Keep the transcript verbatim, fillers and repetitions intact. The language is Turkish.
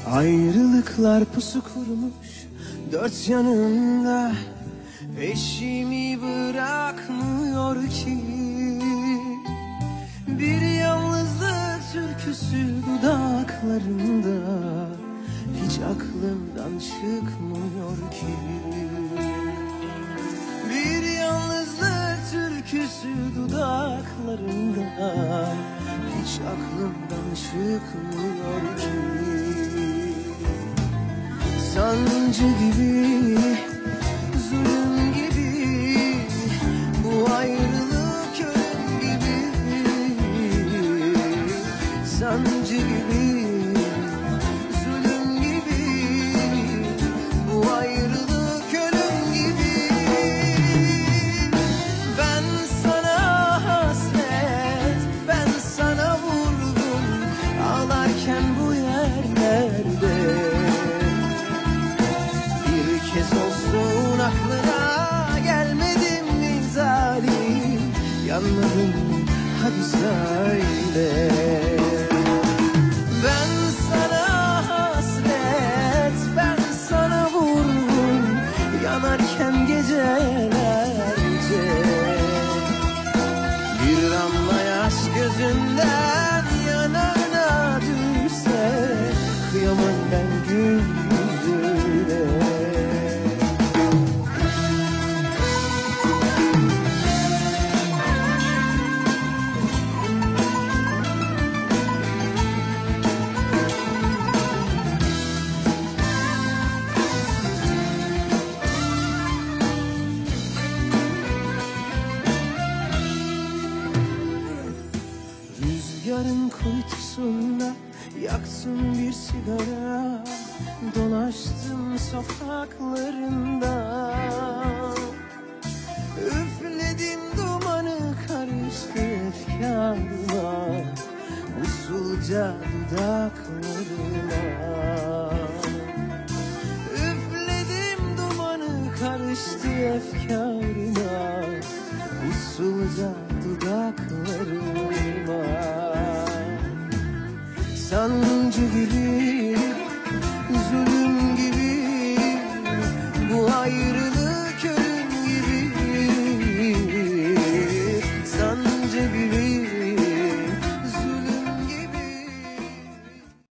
Ayrılıklar pusu kurmuş dört yanımda, peşimi bırakmıyor ki. Bir yalnızlık türküsü dudaklarımda, hiç aklımdan çıkmıyor ki. Bir yalnızlık türküsü dudaklarımda, hiç aklımdan çıkmıyor ki. Sancı gibi, zulüm gibi, bu ayrılık ölüm gibi. Sancı gibi, zulüm gibi, bu ayrılık ölüm gibi. Ben sana hasret, ben sana vurgun, ağlarken bu yerlerde. Bir kez olsun aklına gelmedim mi zalim, yanmadım hadi söyle. Ben sana hasret, ben sana vurgun, yanarken gecelerce. Bir damla yaş gözünden yanağına düşse, kıyamam ben gün yüzüne. Rüzgarın kuytusunda yaktım bir sigara, dolaştım sokaklarında. Üfledim dumanı, karıştı efkarıma, usulca dudaklarıma. Üfledim dumanı, karıştı efkarıma, usulca dudaklarıma. Sancı gibi,